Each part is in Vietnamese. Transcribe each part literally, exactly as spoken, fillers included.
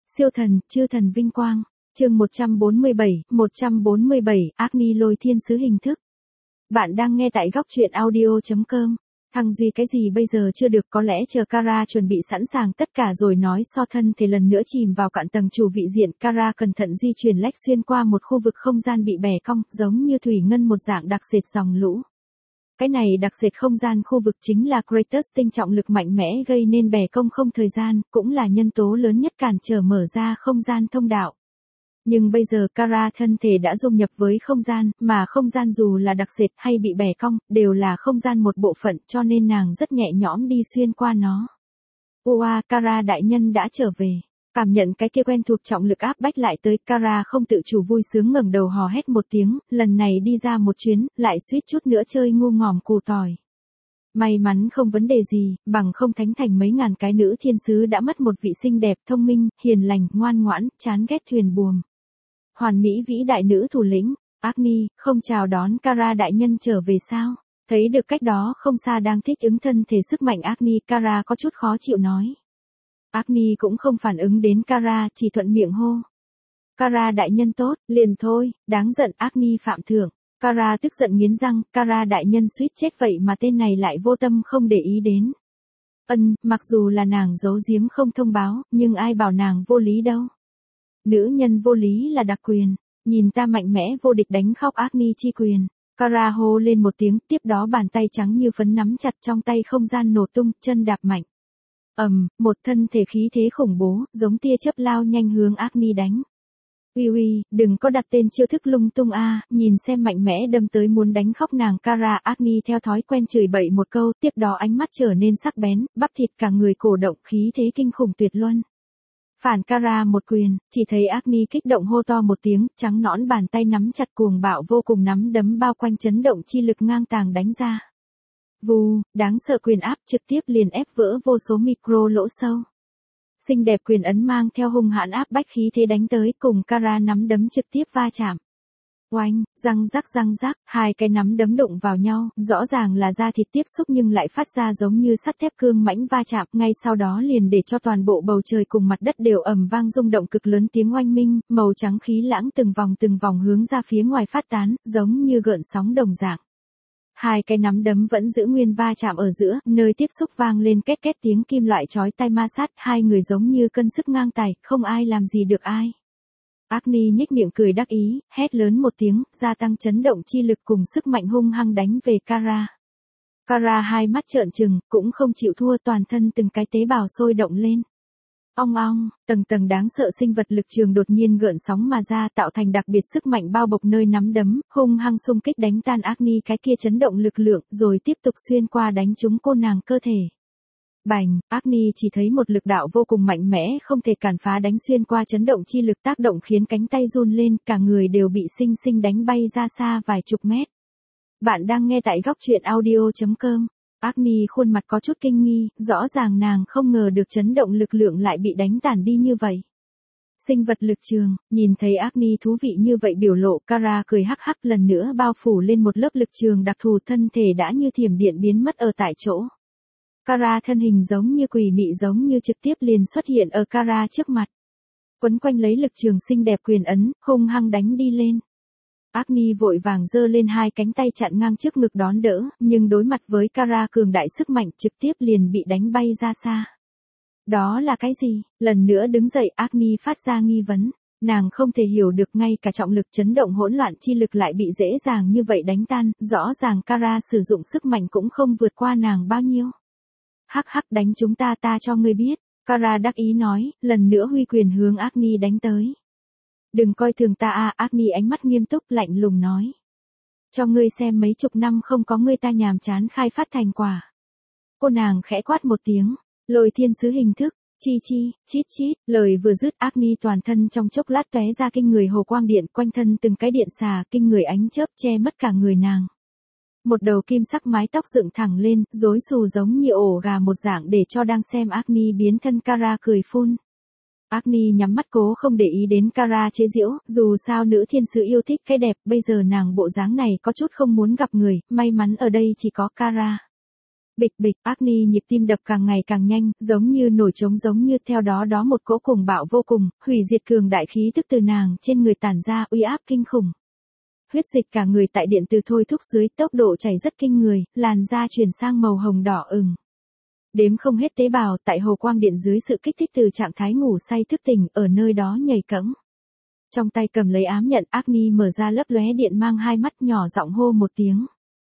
Siêu thần, chư thần vinh quang. Chương một trăm bốn mươi bảy, một trăm bốn mươi bảy, Agni lôi thiên sứ hình thức. Bạn đang nghe tại góc truyện audio chấm com. Thằng Duy cái gì bây giờ chưa được, có lẽ chờ Kara chuẩn bị sẵn sàng tất cả rồi nói so thân thể lần nữa chìm vào cạn tầng chủ vị diện. Kara cẩn thận di chuyển lách xuyên qua một khu vực không gian bị bẻ cong, giống như thủy ngân một dạng đặc sệt dòng lũ. Cái này đặc sệt không gian khu vực chính là Kratos tinh trọng lực mạnh mẽ gây nên bẻ cong không thời gian, cũng là nhân tố lớn nhất cản trở mở ra không gian thông đạo. Nhưng bây giờ Kara thân thể đã dung nhập với không gian, mà không gian dù là đặc sệt hay bị bẻ cong, đều là không gian một bộ phận, cho nên nàng rất nhẹ nhõm đi xuyên qua nó. Ua, Kara đại nhân đã trở về. Cảm nhận cái kia quen thuộc trọng lực áp bách lại tới, Kara không tự chủ vui sướng ngẩng đầu hò hét một tiếng, lần này đi ra một chuyến, lại suýt chút nữa chơi ngu ngòm cù tỏi. May mắn không vấn đề gì, bằng không thánh thành mấy ngàn cái nữ thiên sứ đã mất một vị xinh đẹp, thông minh, hiền lành, ngoan ngoãn, chán ghét thuyền buồm. Hoàn mỹ vĩ đại nữ thủ lĩnh, Agni, không chào đón Kara đại nhân trở về sao? Thấy được cách đó không xa đang thích ứng thân thể sức mạnh Agni, Kara có chút khó chịu nói. Agni cũng không phản ứng đến Kara, chỉ thuận miệng hô. Kara đại nhân tốt, liền thôi, đáng giận Agni phạm thưởng. Kara tức giận nghiến răng, Kara đại nhân suýt chết vậy mà tên này lại vô tâm không để ý đến. Ân, mặc dù là nàng giấu giếm không thông báo, nhưng ai bảo nàng vô lý đâu. Nữ nhân vô lý là đặc quyền, nhìn ta mạnh mẽ vô địch đánh khóc Agni chi quyền. Kara hô lên một tiếng, tiếp đó bàn tay trắng như phấn nắm chặt trong tay không gian nổ tung, chân đạp mạnh. Ầm, um, một thân thể khí thế khủng bố, giống tia chớp lao nhanh hướng Agni đánh. Uy uy, đừng có đặt tên chiêu thức lung tung a, à, nhìn xem mạnh mẽ đâm tới muốn đánh khóc nàng. Kara Agni theo thói quen chửi bậy một câu, tiếp đó ánh mắt trở nên sắc bén, bắp thịt cả người cổ động, khí thế kinh khủng tuyệt luân. Phản Kara một quyền, chỉ thấy Agni kích động hô to một tiếng, trắng nõn bàn tay nắm chặt cuồng bạo vô cùng nắm đấm bao quanh chấn động chi lực ngang tàng đánh ra. Vù, đáng sợ quyền áp trực tiếp liền ép vỡ vô số micro lỗ sâu. Xinh đẹp quyền ấn mang theo hung hãn áp bách khí thế đánh tới, cùng Kara nắm đấm trực tiếp va chạm. Oanh, răng rắc răng rắc, hai cái nắm đấm đụng vào nhau, rõ ràng là da thịt tiếp xúc nhưng lại phát ra giống như sắt thép cương mãnh va chạm, ngay sau đó liền để cho toàn bộ bầu trời cùng mặt đất đều ầm vang rung động cực lớn tiếng oanh minh, màu trắng khí lãng từng vòng từng vòng hướng ra phía ngoài phát tán, giống như gợn sóng đồng dạng. Hai cái nắm đấm vẫn giữ nguyên va chạm ở giữa, nơi tiếp xúc vang lên két két tiếng kim loại chói tai ma sát, hai người giống như cân sức ngang tài, không ai làm gì được ai. Agni nhếch miệng cười đắc ý, hét lớn một tiếng, gia tăng chấn động chi lực cùng sức mạnh hung hăng đánh về Kara. Kara hai mắt trợn trừng, cũng không chịu thua, toàn thân từng cái tế bào sôi động lên. Ong ong, tầng tầng đáng sợ sinh vật lực trường đột nhiên gợn sóng mà ra, tạo thành đặc biệt sức mạnh bao bọc nơi nắm đấm, hung hăng xung kích đánh tan Agni cái kia chấn động lực lượng, rồi tiếp tục xuyên qua đánh trúng cô nàng cơ thể. Bành, Agni chỉ thấy một lực đạo vô cùng mạnh mẽ không thể cản phá đánh xuyên qua chấn động chi lực tác động khiến cánh tay run lên, cả người đều bị sinh sinh đánh bay ra xa vài chục mét. Bạn đang nghe tại góc truyện audio chấm com. Agni khuôn mặt có chút kinh nghi, rõ ràng nàng không ngờ được chấn động lực lượng lại bị đánh tàn đi như vậy. Sinh vật lực trường, nhìn thấy Agni thú vị như vậy biểu lộ, Kara cười hắc hắc, lần nữa bao phủ lên một lớp lực trường đặc thù, thân thể đã như thiểm điện biến mất ở tại chỗ. Kara thân hình giống như quỷ mị, giống như trực tiếp liền xuất hiện ở Kara trước mặt. Quấn quanh lấy lực trường xinh đẹp quyền ấn, hung hăng đánh đi lên. Agni vội vàng giơ lên hai cánh tay chặn ngang trước ngực đón đỡ, nhưng đối mặt với Kara cường đại sức mạnh trực tiếp liền bị đánh bay ra xa. Đó là cái gì? Lần nữa đứng dậy Agni phát ra nghi vấn. Nàng không thể hiểu được, ngay cả trọng lực chấn động hỗn loạn chi lực lại bị dễ dàng như vậy đánh tan, rõ ràng Kara sử dụng sức mạnh cũng không vượt qua nàng bao nhiêu. Hắc hắc, đánh chúng ta ta cho ngươi biết. Kara đắc ý nói, lần nữa huy quyền hướng Agni đánh tới. Đừng coi thường ta a, Agni ánh mắt nghiêm túc lạnh lùng nói. Cho ngươi xem mấy chục năm không có ngươi ta nhàm chán khai phát thành quả. Cô nàng khẽ quát một tiếng, lôi thiên sứ hình thức, chi chi, chít chít, lời vừa dứt Agni toàn thân trong chốc lát tóe ra kinh người hồ quang điện, quanh thân từng cái điện xà kinh người ánh chớp che mất cả người nàng. Một đầu kim sắc mái tóc dựng thẳng lên, rối xù giống như ổ gà một dạng để cho đang xem Agni biến thân Kara cười phun. Agni nhắm mắt cố không để ý đến Kara chế giễu, dù sao nữ thiên sứ yêu thích cái đẹp, bây giờ nàng bộ dáng này có chút không muốn gặp người, may mắn ở đây chỉ có Kara. Bịch bịch, Agni nhịp tim đập càng ngày càng nhanh, giống như nổi trống, giống như theo đó đó một cỗ cuồng bạo vô cùng, hủy diệt cường đại khí tức từ nàng trên người tản ra uy áp kinh khủng. Huyết dịch cả người tại điện từ thôi thúc dưới, tốc độ chảy rất kinh người, làn da chuyển sang màu hồng đỏ ửng. Đếm không hết tế bào tại hồ quang điện dưới sự kích thích từ trạng thái ngủ say thức tỉnh ở nơi đó nhảy cẫng. Trong tay cầm lấy ám nhận, Agni mở ra lấp lóe điện mang hai mắt, nhỏ giọng hô một tiếng.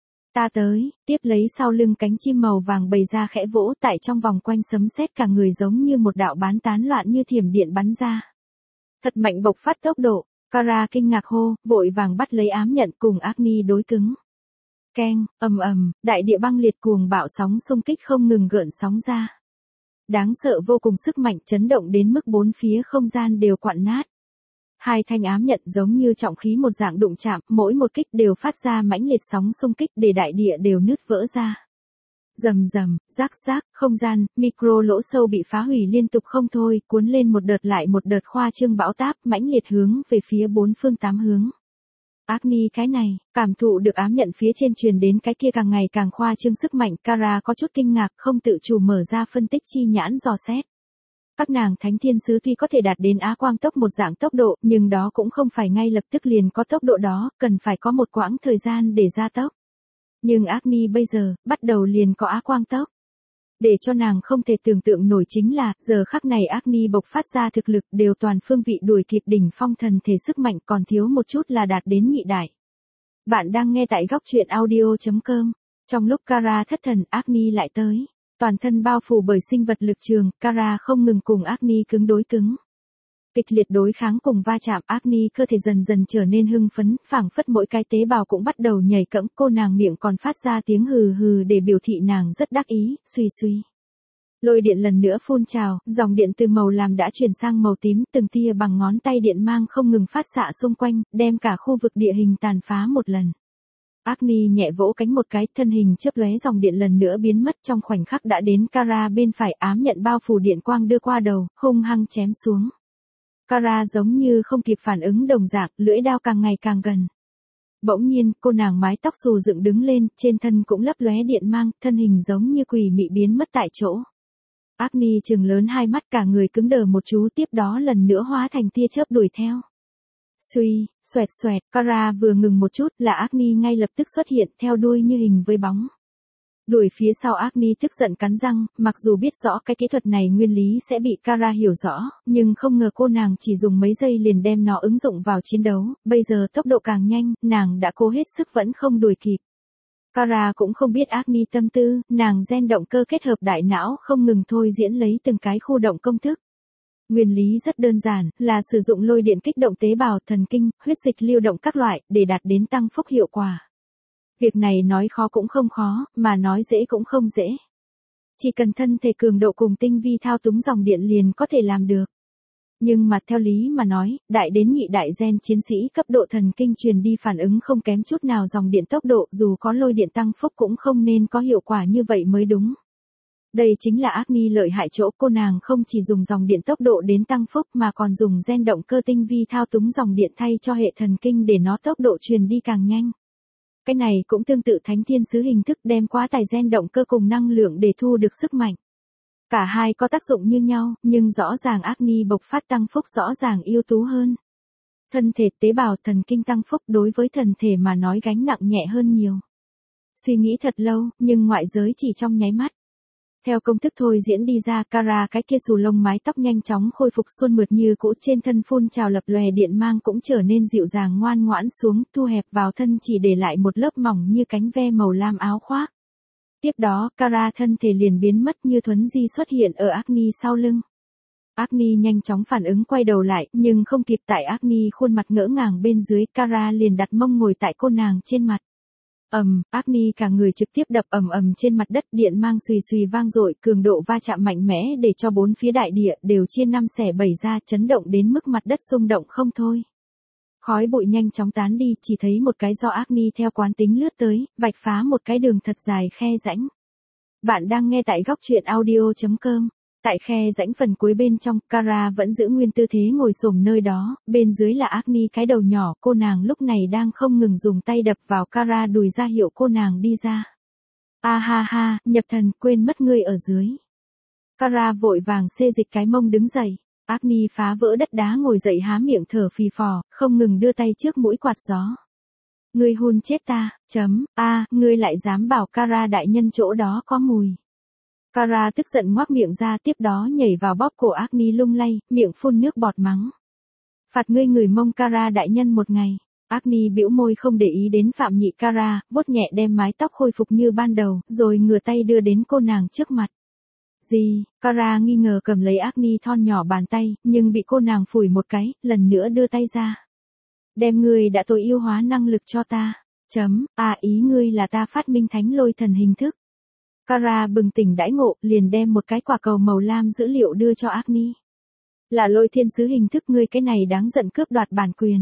Ta tới, tiếp lấy sau lưng cánh chim màu vàng bày ra khẽ vỗ, tại trong vòng quanh sấm sét cả người giống như một đạo bán tán loạn như thiểm điện bắn ra. Thật mạnh, bộc phát tốc độ, Kara kinh ngạc hô, vội vàng bắt lấy ám nhận cùng Agni đối cứng. Keng, ầm ầm, đại địa băng liệt, cuồng bạo sóng xung kích không ngừng gợn sóng ra. Đáng sợ vô cùng, sức mạnh chấn động đến mức bốn phía không gian đều quặn nát. Hai thanh ám nhận giống như trọng khí một dạng đụng chạm, mỗi một kích đều phát ra mãnh liệt sóng xung kích để đại địa đều nứt vỡ ra. Rầm rầm, rác rác, không gian, micro lỗ sâu bị phá hủy liên tục không thôi, cuốn lên một đợt lại một đợt khoa trương bão táp, mãnh liệt hướng về phía bốn phương tám hướng. Agni cái này, cảm thụ được ám nhận phía trên truyền đến cái kia càng ngày càng khoa trương sức mạnh, Kara có chút kinh ngạc, không tự chủ mở ra phân tích chi nhãn dò xét. Các nàng thánh thiên sứ tuy có thể đạt đến á quang tốc một dạng tốc độ, nhưng đó cũng không phải ngay lập tức liền có tốc độ đó, cần phải có một quãng thời gian để gia tốc. Nhưng Agni bây giờ, bắt đầu liền có á quang tốc. Để cho nàng không thể tưởng tượng nổi chính là, giờ khắc này Agni bộc phát ra thực lực đều toàn phương vị đuổi kịp đỉnh phong thần thể sức mạnh, còn thiếu một chút là đạt đến nhị đại. Bạn đang nghe tại góc truyện audio chấm com. Trong lúc Kara thất thần, Agni lại tới. Toàn thân bao phủ bởi sinh vật lực trường, Kara không ngừng cùng Agni cứng đối cứng. Kịch liệt đối kháng cùng va chạm, Agni cơ thể dần dần trở nên hưng phấn, phảng phất mỗi cái tế bào cũng bắt đầu nhảy cẫng, cô nàng miệng còn phát ra tiếng hừ hừ để biểu thị nàng rất đắc ý, suy suy. Lôi điện lần nữa phun trào, dòng điện từ màu lam đã chuyển sang màu tím, từng tia bằng ngón tay điện mang không ngừng phát xạ xung quanh, đem cả khu vực địa hình tàn phá một lần. Agni nhẹ vỗ cánh một cái, thân hình chớp lóe, dòng điện lần nữa biến mất, trong khoảnh khắc đã đến Kara bên phải, ám nhận bao phủ điện quang đưa qua đầu, hung hăng chém xuống. Kara giống như không kịp phản ứng đồng dạng, lưỡi đao càng ngày càng gần. Bỗng nhiên, cô nàng mái tóc xù dựng đứng lên, trên thân cũng lấp lóe điện mang, thân hình giống như quỷ mị biến mất tại chỗ. Agni trừng lớn hai mắt, cả người cứng đờ một chú, tiếp đó lần nữa hóa thành tia chớp đuổi theo. Suy, xoẹt xoẹt, Kara vừa ngừng một chút là Agni ngay lập tức xuất hiện, theo đuôi như hình với bóng. Đuổi phía sau, Agni tức giận cắn răng, mặc dù biết rõ cái kỹ thuật này nguyên lý sẽ bị Kara hiểu rõ, nhưng không ngờ cô nàng chỉ dùng mấy giây liền đem nó ứng dụng vào chiến đấu, bây giờ tốc độ càng nhanh, nàng đã cố hết sức vẫn không đuổi kịp. Kara cũng không biết Agni tâm tư, nàng gen động cơ kết hợp đại não không ngừng thôi diễn lấy từng cái khu động công thức. Nguyên lý rất đơn giản, là sử dụng lôi điện kích động tế bào thần kinh, huyết dịch lưu động các loại, để đạt đến tăng phúc hiệu quả. Việc này nói khó cũng không khó, mà nói dễ cũng không dễ. Chỉ cần thân thể cường độ cùng tinh vi thao túng dòng điện liền có thể làm được. Nhưng mà theo lý mà nói, đại đến nhị đại gen chiến sĩ cấp độ thần kinh truyền đi phản ứng không kém chút nào dòng điện tốc độ, dù có lôi điện tăng phúc cũng không nên có hiệu quả như vậy mới đúng. Đây chính là Agni lợi hại chỗ, cô nàng không chỉ dùng dòng điện tốc độ đến tăng phúc mà còn dùng gen động cơ tinh vi thao túng dòng điện thay cho hệ thần kinh để nó tốc độ truyền đi càng nhanh. Cái này cũng tương tự thánh thiên sứ hình thức, đem quá tải gen động cơ cùng năng lượng để thu được sức mạnh. Cả hai có tác dụng như nhau, nhưng rõ ràng Agni bộc phát tăng phúc rõ ràng ưu tú hơn. Thân thể tế bào thần kinh tăng phúc đối với thần thể mà nói gánh nặng nhẹ hơn nhiều. Suy nghĩ thật lâu, nhưng ngoại giới chỉ trong nháy mắt. Theo công thức thôi diễn đi ra, Kara cái kia xù lông mái tóc nhanh chóng khôi phục xuân mượt như cũ, trên thân phun trào lập lòe điện mang cũng trở nên dịu dàng ngoan ngoãn xuống, thu hẹp vào thân chỉ để lại một lớp mỏng như cánh ve màu lam áo khoác. Tiếp đó, Kara thân thể liền biến mất như thuấn di xuất hiện ở Agni sau lưng. Agni nhanh chóng phản ứng quay đầu lại, nhưng không kịp, tại Agni khuôn mặt ngỡ ngàng bên dưới, Kara liền đặt mông ngồi tại cô nàng trên mặt. Ầm, um, Agni cả người trực tiếp đập ầm ầm trên mặt đất, điện mang xùy xùy vang dội, cường độ va chạm mạnh mẽ để cho bốn phía đại địa đều chia năm xẻ bảy ra, chấn động đến mức mặt đất rung động không thôi. Khói bụi nhanh chóng tán đi, chỉ thấy một cái do Agni theo quán tính lướt tới, vạch phá một cái đường thật dài khe rãnh. Bạn đang nghe tại góc truyện audio chấm com. Tại khe rãnh phần cuối bên trong, Kara vẫn giữ nguyên tư thế ngồi xổm nơi đó, bên dưới là Agni cái đầu nhỏ, cô nàng lúc này đang không ngừng dùng tay đập vào Kara đùi ra hiệu cô nàng đi ra. A ha ha, nhập thần, quên mất ngươi ở dưới. Kara vội vàng xê dịch cái mông đứng dậy. Agni phá vỡ đất đá ngồi dậy há miệng thở phì phò, không ngừng đưa tay trước mũi quạt gió. Ngươi hôn chết ta, chấm, a, ngươi lại dám bảo Kara đại nhân chỗ đó có mùi. Kara tức giận ngoác miệng ra, tiếp đó nhảy vào bóp cổ Agni lung lay, miệng phun nước bọt mắng. Phạt ngươi ngửi mông Kara đại nhân một ngày. Agni bĩu môi không để ý đến Phạm Nhị Kara, vuốt nhẹ đem mái tóc khôi phục như ban đầu, rồi ngửa tay đưa đến cô nàng trước mặt. Gì? Kara nghi ngờ cầm lấy Agni thon nhỏ bàn tay, nhưng bị cô nàng phủi một cái, lần nữa đưa tay ra. Đem ngươi đã tối ưu hóa năng lực cho ta. Chấm, à ý ngươi là ta phát minh thánh lôi thần hình thức. Kara bừng tỉnh đãi ngộ, liền đem một cái quả cầu màu lam dữ liệu đưa cho Agni. Là lôi thiên sứ hình thức, ngươi cái này đáng giận cướp đoạt bản quyền.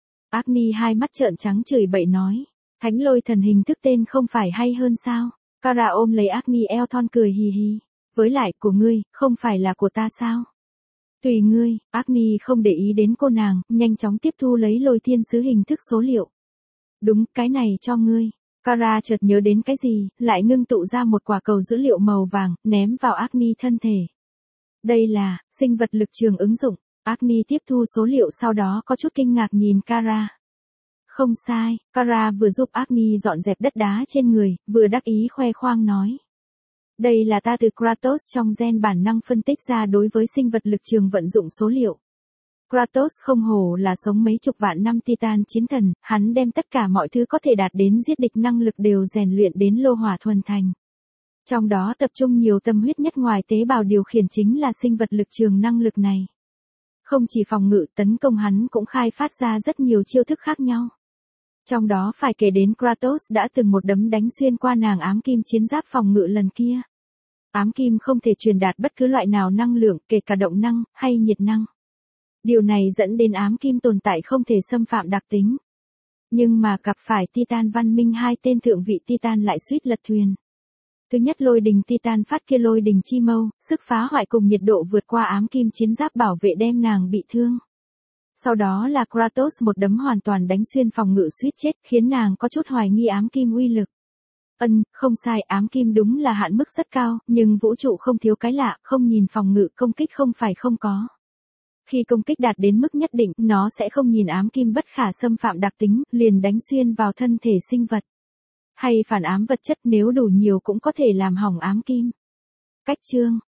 Agni hai mắt trợn trắng chửi bậy nói. Thánh lôi thần hình thức tên không phải hay hơn sao? Kara ôm lấy Agni eo thon cười hì hì. Với lại, của ngươi, không phải là của ta sao? Tùy ngươi, Agni không để ý đến cô nàng, nhanh chóng tiếp thu lấy lôi thiên sứ hình thức số liệu. Đúng, cái này cho ngươi. Kara chợt nhớ đến cái gì, lại ngưng tụ ra một quả cầu dữ liệu màu vàng, ném vào Agni thân thể. Đây là, sinh vật lực trường ứng dụng. Agni tiếp thu số liệu sau đó có chút kinh ngạc nhìn Kara. Không sai, Kara vừa giúp Agni dọn dẹp đất đá trên người, vừa đắc ý khoe khoang nói. Đây là ta từ Kratos trong gen bản năng phân tích ra đối với sinh vật lực trường vận dụng số liệu. Kratos không hổ là sống mấy chục vạn năm Titan chiến thần, hắn đem tất cả mọi thứ có thể đạt đến giết địch năng lực đều rèn luyện đến lô hỏa thuần thành. Trong đó tập trung nhiều tâm huyết nhất ngoài tế bào điều khiển chính là sinh vật lực trường năng lực này. Không chỉ phòng ngự tấn công, hắn cũng khai phát ra rất nhiều chiêu thức khác nhau. Trong đó phải kể đến Kratos đã từng một đấm đánh xuyên qua nàng ám kim chiến giáp phòng ngự lần kia. Ám kim không thể truyền đạt bất cứ loại nào năng lượng, kể cả động năng, hay nhiệt năng. Điều này dẫn đến ám kim tồn tại không thể xâm phạm đặc tính. Nhưng mà gặp phải Titan văn minh, hai tên thượng vị Titan lại suýt lật thuyền. Thứ nhất, lôi đình Titan phát kia lôi đình chi mâu, sức phá hoại cùng nhiệt độ vượt qua ám kim chiến giáp bảo vệ đem nàng bị thương. Sau đó là Kratos một đấm hoàn toàn đánh xuyên phòng ngự suýt chết, khiến nàng có chút hoài nghi ám kim uy lực. Ân, không sai, ám kim đúng là hạn mức rất cao, nhưng vũ trụ không thiếu cái lạ, không nhìn phòng ngự công kích không phải không có. Khi công kích đạt đến mức nhất định, nó sẽ không nhìn ám kim bất khả xâm phạm đặc tính, liền đánh xuyên vào thân thể sinh vật. Hay phản ám vật chất, nếu đủ nhiều cũng có thể làm hỏng ám kim. Cách chương